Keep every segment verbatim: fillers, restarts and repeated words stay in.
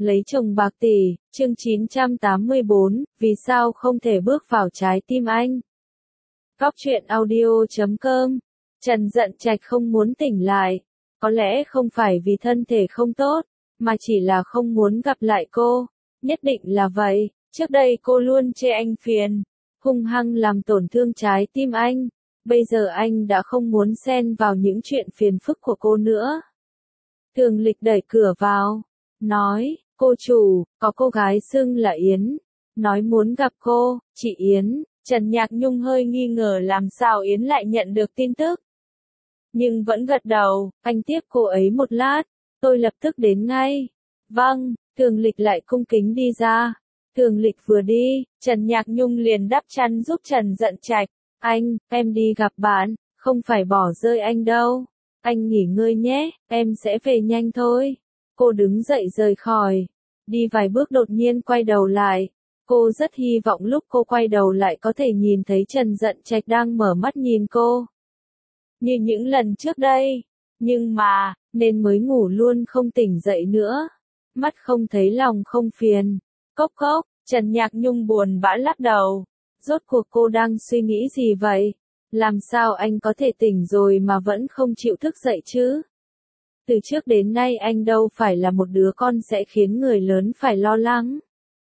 Lấy chồng bạc tỷ, chương chín trăm tám mươi bốn, vì sao không thể bước vào trái tim anh? Góc truyện audio chấm com. Trần Dận Trạch không muốn tỉnh lại. Có lẽ không phải vì thân thể không tốt, mà chỉ là không muốn gặp lại cô. Nhất định là vậy, trước đây cô luôn chê anh phiền, hung hăng làm tổn thương trái tim anh. Bây giờ anh đã không muốn xen vào những chuyện phiền phức của cô nữa. Thường Lịch đẩy cửa vào, nói, cô chủ, có cô gái xưng là Yến, nói muốn gặp cô. Chị Yến. Trần Nhạc Nhung hơi nghi ngờ làm sao Yến lại nhận được tin tức. Nhưng vẫn gật đầu, anh tiếp cô ấy một lát, tôi lập tức đến ngay. Vâng, Thường Lịch lại cung kính đi ra. Thường Lịch vừa đi, Trần Nhạc Nhung liền đắp chăn giúp Trần Dận Trạch. Anh, em đi gặp bạn, không phải bỏ rơi anh đâu. Anh nghỉ ngơi nhé, em sẽ về nhanh thôi. Cô đứng dậy rời khỏi. Đi vài bước đột nhiên quay đầu lại. Cô rất hy vọng lúc cô quay đầu lại có thể nhìn thấy Trần Dận Trạch đang mở mắt nhìn cô. Như những lần trước đây. Nhưng mà, nên mới ngủ luôn không tỉnh dậy nữa. Mắt không thấy lòng không phiền. Cốc cốc, Trần Nhạc Nhung buồn bã lắc đầu. Rốt cuộc cô đang suy nghĩ gì vậy? Làm sao anh có thể tỉnh rồi mà vẫn không chịu thức dậy chứ? Từ trước đến nay anh đâu phải là một đứa con sẽ khiến người lớn phải lo lắng.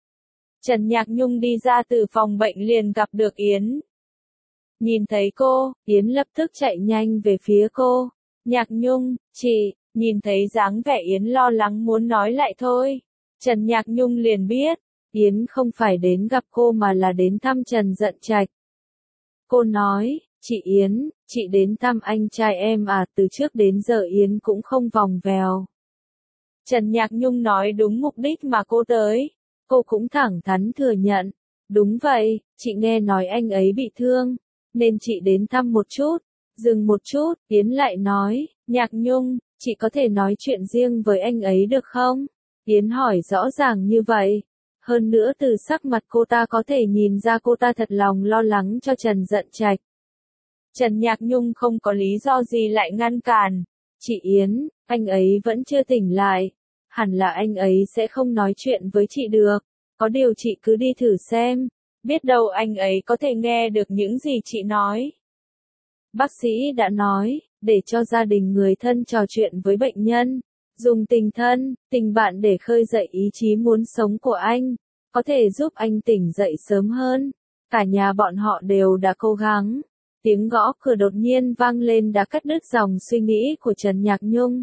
Trần Nhạc Nhung đi ra từ phòng bệnh liền gặp được Yến. Nhìn thấy cô, Yến lập tức chạy nhanh về phía cô. Nhạc Nhung, chị, nhìn thấy dáng vẻ Yến lo lắng muốn nói lại thôi. Trần Nhạc Nhung liền biết, Yến không phải đến gặp cô mà là đến thăm Trần Dận Trạch. Cô nói, chị Yến, chị đến thăm anh trai em à, từ trước đến giờ Yến cũng không vòng vèo. Trần Nhạc Nhung nói đúng mục đích mà cô tới. Cô cũng thẳng thắn thừa nhận. Đúng vậy, chị nghe nói anh ấy bị thương, nên chị đến thăm một chút. Dừng một chút, Yến lại nói, Nhạc Nhung, chị có thể nói chuyện riêng với anh ấy được không? Yến hỏi rõ ràng như vậy. Hơn nữa từ sắc mặt cô ta có thể nhìn ra cô ta thật lòng lo lắng cho Trần Dận Trạch. Trần Nhạc Nhung không có lý do gì lại ngăn cản. Chị Yến, anh ấy vẫn chưa tỉnh lại. Hẳn là anh ấy sẽ không nói chuyện với chị được. Có điều chị cứ đi thử xem. Biết đâu anh ấy có thể nghe được những gì chị nói. Bác sĩ đã nói, để cho gia đình người thân trò chuyện với bệnh nhân. Dùng tình thân, tình bạn để khơi dậy ý chí muốn sống của anh. Có thể giúp anh tỉnh dậy sớm hơn. Cả nhà bọn họ đều đã cố gắng. Tiếng gõ cửa đột nhiên vang lên đã cắt đứt dòng suy nghĩ của Trần Nhạc Nhung.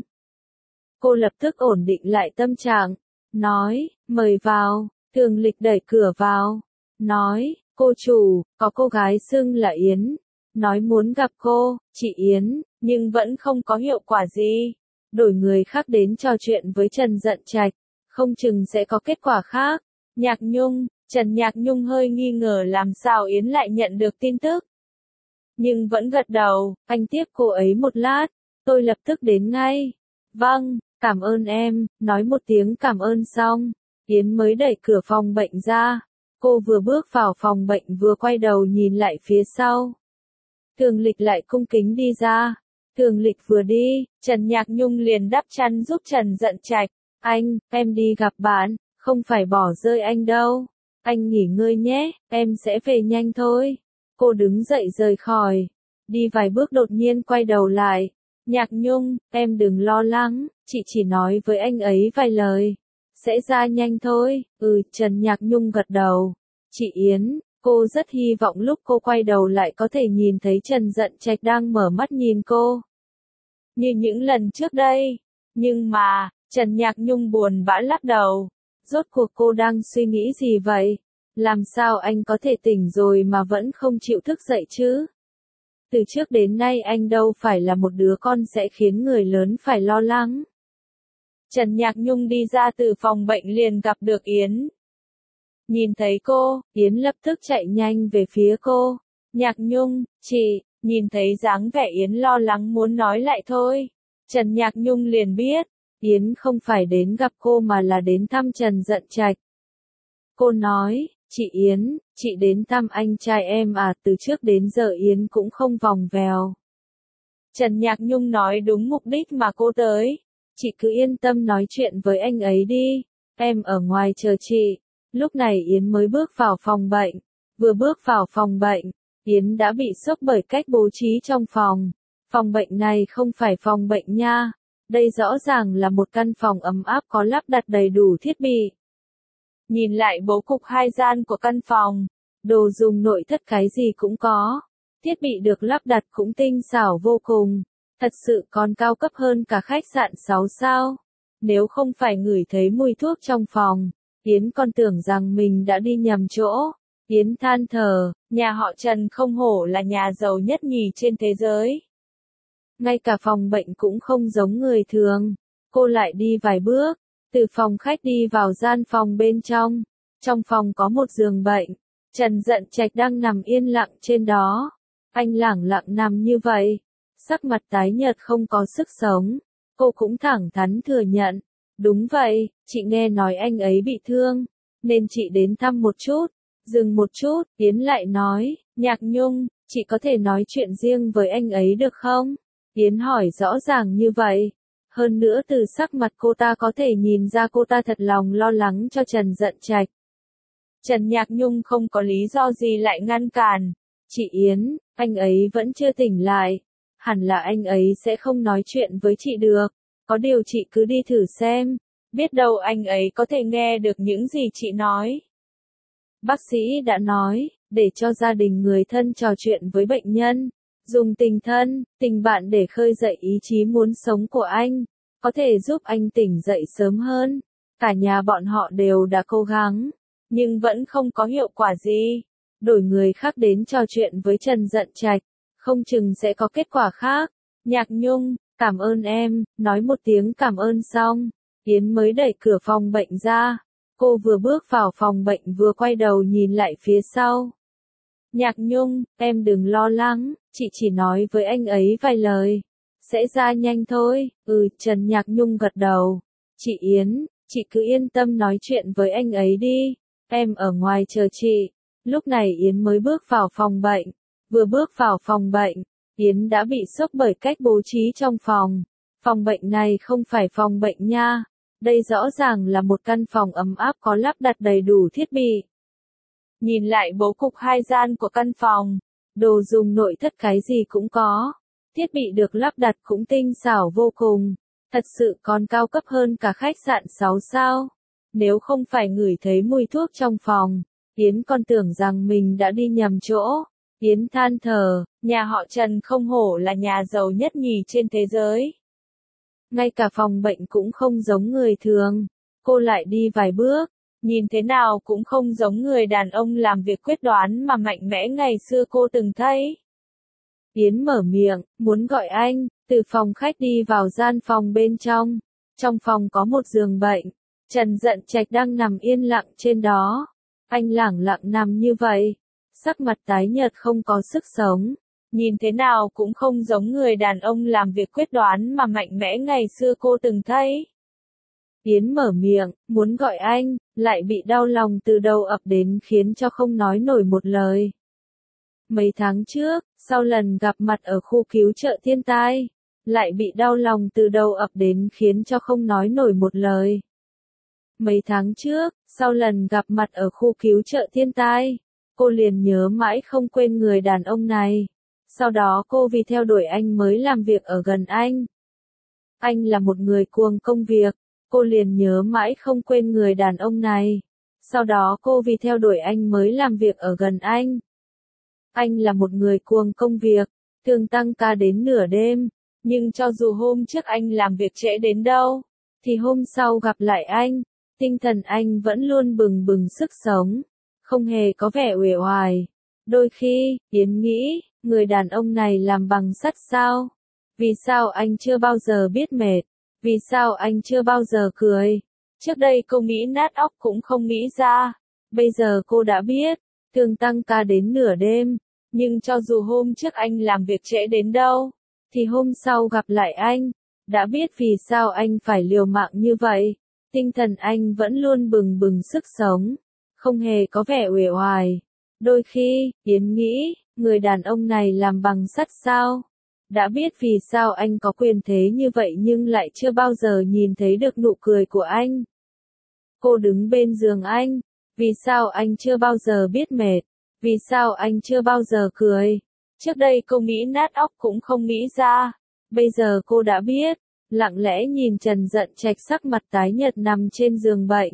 Cô lập tức ổn định lại tâm trạng. Nói, mời vào. Thường Lịch đẩy cửa vào. Nói, cô chủ, có cô gái xưng là Yến. Nói muốn gặp cô, chị Yến, nhưng vẫn không có hiệu quả gì. Đổi người khác đến trò chuyện với Trần Dận Trạch. Không chừng sẽ có kết quả khác. Nhạc Nhung, Trần Nhạc Nhung hơi nghi ngờ làm sao Yến lại nhận được tin tức. Nhưng vẫn gật đầu, anh tiếp cô ấy một lát. Tôi lập tức đến ngay. Vâng, cảm ơn em, nói một tiếng cảm ơn xong. Yến mới đẩy cửa phòng bệnh ra. Cô vừa bước vào phòng bệnh vừa quay đầu nhìn lại phía sau. Thường Lịch lại cung kính đi ra. Thường Lịch vừa đi, Trần Nhạc Nhung liền đắp chăn giúp Trần Dận Trạch. Anh, em đi gặp bạn, không phải bỏ rơi anh đâu. Anh nghỉ ngơi nhé, em sẽ về nhanh thôi. Cô đứng dậy rời khỏi. Đi vài bước đột nhiên quay đầu lại. Nhạc Nhung, em đừng lo lắng, chị chỉ nói với anh ấy vài lời. Sẽ ra nhanh thôi. Ừ, Trần Nhạc Nhung gật đầu. Chị Yến, cô rất hy vọng lúc cô quay đầu lại có thể nhìn thấy Trần Dận Trạch đang mở mắt nhìn cô. Như những lần trước đây. Nhưng mà, Trần Nhạc Nhung buồn bã lắc đầu. Rốt cuộc cô đang suy nghĩ gì vậy? Làm sao anh có thể tỉnh rồi mà vẫn không chịu thức dậy chứ? Từ trước đến nay anh đâu phải là một đứa con sẽ khiến người lớn phải lo lắng. Trần Nhạc Nhung đi ra từ phòng bệnh liền gặp được Yến. Nhìn thấy cô, Yến lập tức chạy nhanh về phía cô. Nhạc Nhung, chị, nhìn thấy dáng vẻ Yến lo lắng muốn nói lại thôi. Trần Nhạc Nhung liền biết, Yến không phải đến gặp cô mà là đến thăm Trần Dận Trạch. Cô nói, chị Yến, chị đến thăm anh trai em à, từ trước đến giờ Yến cũng không vòng vèo. Trần Nhạc Nhung nói đúng mục đích mà cô tới. Chị cứ yên tâm nói chuyện với anh ấy đi. em ở ngoài chờ chị. Lúc này Yến mới bước vào phòng bệnh. Vừa bước vào phòng bệnh, Yến đã bị sốc bởi cách bố trí trong phòng. Phòng bệnh này không phải phòng bệnh nha. Đây rõ ràng là một căn phòng ấm áp có lắp đặt đầy đủ thiết bị. Nhìn lại bố cục hai gian của căn phòng, đồ dùng nội thất cái gì cũng có. Thiết bị được lắp đặt cũng tinh xảo vô cùng. Thật sự còn cao cấp hơn cả khách sạn sáu sao. Nếu không phải ngửi thấy mùi thuốc trong phòng, Yến còn tưởng rằng mình đã đi nhầm chỗ. Yến than thở, nhà họ Trần không hổ là nhà giàu nhất nhì trên thế giới. Ngay cả phòng bệnh cũng không giống người thường. Cô lại đi vài bước, từ phòng khách đi vào gian phòng bên trong. Trong phòng có một giường bệnh. Trần Dận Trạch đang nằm yên lặng trên đó. Anh lẳng lặng nằm như vậy, sắc mặt tái nhợt không có sức sống. Cô cũng thẳng thắn thừa nhận. Đúng vậy, chị nghe nói anh ấy bị thương, nên chị đến thăm một chút. Dừng một chút, Yến lại nói, Nhạc Nhung, chị có thể nói chuyện riêng với anh ấy được không? Yến hỏi rõ ràng như vậy. Hơn nữa từ sắc mặt cô ta có thể nhìn ra cô ta thật lòng lo lắng cho Trần Dận Trạch. Trần Nhạc Nhung không có lý do gì lại ngăn cản. Chị Yến, anh ấy vẫn chưa tỉnh lại. Hẳn là anh ấy sẽ không nói chuyện với chị được. Có điều chị cứ đi thử xem. Biết đâu anh ấy có thể nghe được những gì chị nói. Bác sĩ đã nói, để cho gia đình người thân trò chuyện với bệnh nhân. Dùng tình thân, tình bạn để khơi dậy ý chí muốn sống của anh. Có thể giúp anh tỉnh dậy sớm hơn. Cả nhà bọn họ đều đã cố gắng. Nhưng vẫn không có hiệu quả gì. Đổi người khác đến trò chuyện với Trần Dận Trạch. Không chừng sẽ có kết quả khác. Nhạc Nhung, cảm ơn em. Nói một tiếng cảm ơn xong, Yến mới đẩy cửa phòng bệnh ra. Cô vừa bước vào phòng bệnh vừa quay đầu nhìn lại phía sau. Nhạc Nhung, em đừng lo lắng, chị chỉ nói với anh ấy vài lời. Sẽ ra nhanh thôi. Ừ, Trần Nhạc Nhung gật đầu. Chị Yến, chị cứ yên tâm nói chuyện với anh ấy đi. Em ở ngoài chờ chị. Lúc này Yến mới bước vào phòng bệnh. Vừa bước vào phòng bệnh, Yến đã bị sốc bởi cách bố trí trong phòng. Phòng bệnh này không phải phòng bệnh nha. Đây rõ ràng là một căn phòng ấm áp có lắp đặt đầy đủ thiết bị. Nhìn lại bố cục hai gian của căn phòng, đồ dùng nội thất cái gì cũng có. Thiết bị được lắp đặt cũng tinh xảo vô cùng. Thật sự còn cao cấp hơn cả khách sạn sáu sao. Nếu không phải ngửi thấy mùi thuốc trong phòng, Yến còn tưởng rằng mình đã đi nhầm chỗ. Yến than thở, nhà họ Trần không hổ là nhà giàu nhất nhì trên thế giới. Ngay cả phòng bệnh cũng không giống người thường. Cô lại đi vài bước, nhìn thế nào cũng không giống người đàn ông làm việc quyết đoán mà mạnh mẽ ngày xưa cô từng thấy. Yến mở miệng, muốn gọi anh, từ phòng khách đi vào gian phòng bên trong. Trong phòng có một giường bệnh. Trần Dận Trạch đang nằm yên lặng trên đó. Anh lẳng lặng nằm như vậy, sắc mặt tái nhợt không có sức sống. Nhìn thế nào cũng không giống người đàn ông làm việc quyết đoán mà mạnh mẽ ngày xưa cô từng thấy. Yến mở miệng, muốn gọi anh, lại bị đau lòng từ đầu ập đến khiến cho không nói nổi một lời. Mấy tháng trước, sau lần gặp mặt ở khu cứu trợ thiên tai, lại bị đau lòng từ đầu ập đến khiến cho không nói nổi một lời. Mấy tháng trước, sau lần gặp mặt ở khu cứu trợ thiên tai, cô liền nhớ mãi không quên người đàn ông này. Sau đó cô vì theo đuổi anh mới làm việc ở gần anh. Anh là một người cuồng công việc, cô liền nhớ mãi không quên người đàn ông này. Sau đó cô vì theo đuổi anh mới làm việc ở gần anh. Anh là một người cuồng công việc, thường tăng ca đến nửa đêm, nhưng cho dù hôm trước anh làm việc trễ đến đâu, thì hôm sau gặp lại anh, tinh thần anh vẫn luôn bừng bừng sức sống, không hề có vẻ uể oải. Đôi khi, Yến nghĩ, người đàn ông này làm bằng sắt sao? Vì sao anh chưa bao giờ biết mệt? Vì sao anh chưa bao giờ cười? Trước đây cô nghĩ nát óc cũng không nghĩ ra. Bây giờ cô đã biết, thường tăng ca đến nửa đêm, nhưng cho dù hôm trước anh làm việc trễ đến đâu, thì hôm sau gặp lại anh, đã biết vì sao anh phải liều mạng như vậy. Tinh thần anh vẫn luôn bừng bừng sức sống, không hề có vẻ uể oải. Đôi khi, Yến nghĩ, người đàn ông này làm bằng sắt sao? Đã biết vì sao anh có quyền thế như vậy nhưng lại chưa bao giờ nhìn thấy được nụ cười của anh. Cô đứng bên giường anh. Vì sao anh chưa bao giờ biết mệt? Vì sao anh chưa bao giờ cười? Trước đây cô nghĩ nát óc cũng không nghĩ ra. Bây giờ cô đã biết. Lặng lẽ nhìn Trần Dận Trạch sắc mặt tái nhợt nằm trên giường bệnh.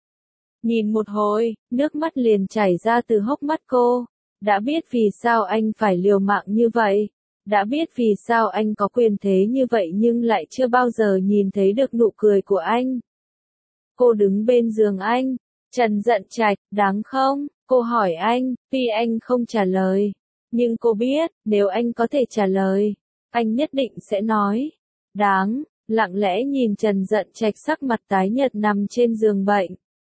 Nhìn một hồi, nước mắt liền chảy ra từ hốc mắt cô. Đã biết vì sao anh phải liều mạng như vậy. Đã biết vì sao anh có quyền thế như vậy nhưng lại chưa bao giờ nhìn thấy được nụ cười của anh. Cô đứng bên giường anh. Trần Dận Trạch, đáng không? Cô hỏi anh, tuy anh không trả lời. Nhưng cô biết, nếu anh có thể trả lời, anh nhất định sẽ nói. Đáng, lặng lẽ nhìn Trần Dận Trạch sắc mặt tái nhợt nằm trên giường bệnh.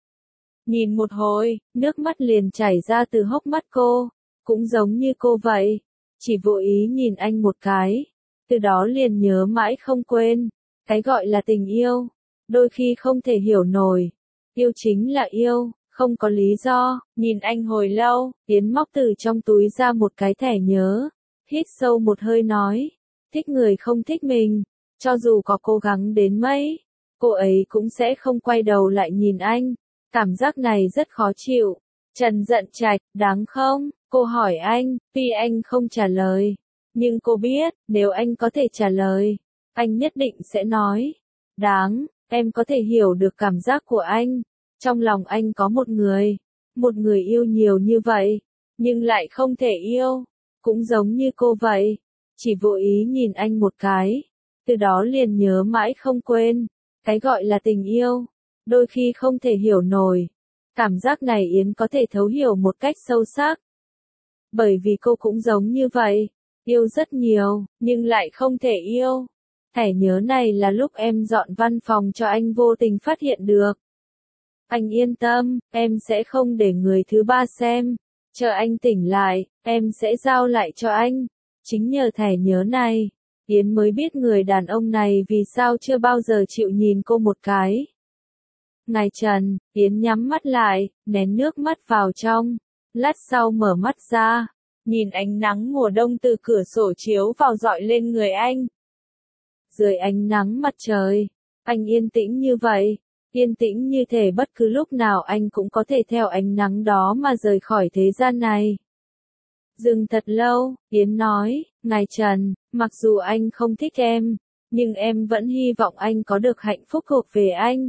Nhìn một hồi, nước mắt liền chảy ra từ hốc mắt cô. Cũng giống như cô vậy. Chỉ vô ý nhìn anh một cái. Từ đó liền nhớ mãi không quên. Cái gọi là tình yêu. Đôi khi không thể hiểu nổi. Yêu chính là yêu, không có lý do. Nhìn anh hồi lâu, Yến móc từ trong túi ra một cái thẻ nhớ. Hít sâu một hơi nói. Thích người không thích mình. Cho dù có cố gắng đến mấy, cô ấy cũng sẽ không quay đầu lại nhìn anh. Cảm giác này rất khó chịu. Trần Dận Trạch, đáng không? Cô hỏi anh, tuy anh không trả lời. Nhưng cô biết, nếu anh có thể trả lời, anh nhất định sẽ nói. Đáng, em có thể hiểu được cảm giác của anh. Trong lòng anh có một người. Một người yêu nhiều như vậy. Nhưng lại không thể yêu. Cũng giống như cô vậy. Chỉ vô ý nhìn anh một cái. Từ đó liền nhớ mãi không quên. Cái gọi là tình yêu. Đôi khi không thể hiểu nổi. Cảm giác này Yến có thể thấu hiểu một cách sâu sắc. Bởi vì cô cũng giống như vậy. Yêu rất nhiều, nhưng lại không thể yêu. Thẻ nhớ này là lúc em dọn văn phòng cho anh vô tình phát hiện được. Anh yên tâm, em sẽ không để người thứ ba xem. Chờ anh tỉnh lại, em sẽ giao lại cho anh. Chính nhờ thẻ nhớ này, Yến mới biết người đàn ông này vì sao chưa bao giờ chịu nhìn cô một cái. Ngài Trần, Yến nhắm mắt lại, nén nước mắt vào trong. Lát sau mở mắt ra, nhìn ánh nắng mùa đông từ cửa sổ chiếu vào rọi lên người anh. Dưới ánh nắng mặt trời, anh yên tĩnh như vậy, yên tĩnh như thể bất cứ lúc nào anh cũng có thể theo ánh nắng đó mà rời khỏi thế gian này. Dừng thật lâu, Yến nói, Ngài Trần, mặc dù anh không thích em, nhưng em vẫn hy vọng anh có được hạnh phúc thuộc về anh.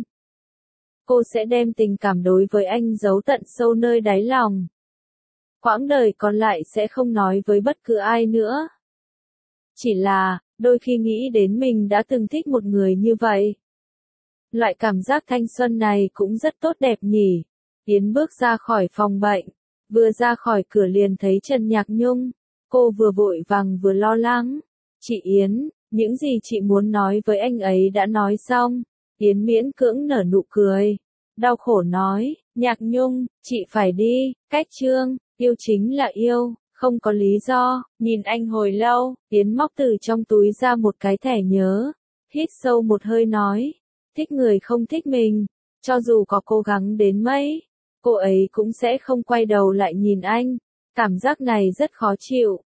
Cô sẽ đem tình cảm đối với anh giấu tận sâu nơi đáy lòng. Quãng đời còn lại sẽ không nói với bất cứ ai nữa. Chỉ là, đôi khi nghĩ đến mình đã từng thích một người như vậy. Loại cảm giác thanh xuân này cũng rất tốt đẹp nhỉ. Yến bước ra khỏi phòng bệnh. Vừa ra khỏi cửa liền thấy Trần Nhạc Nhung. Cô vừa vội vàng vừa lo lắng. Chị Yến, những gì chị muốn nói với anh ấy đã nói xong. Yến miễn cưỡng nở nụ cười. Đau khổ nói, Nhạc Nhung, chị phải đi, cách chương, yêu chính là yêu, không có lý do. Nhìn anh hồi lâu, Yến móc từ trong túi ra một cái thẻ nhớ. Hít sâu một hơi nói, thích người không thích mình. Cho dù có cố gắng đến mấy, cô ấy cũng sẽ không quay đầu lại nhìn anh. Cảm giác này rất khó chịu.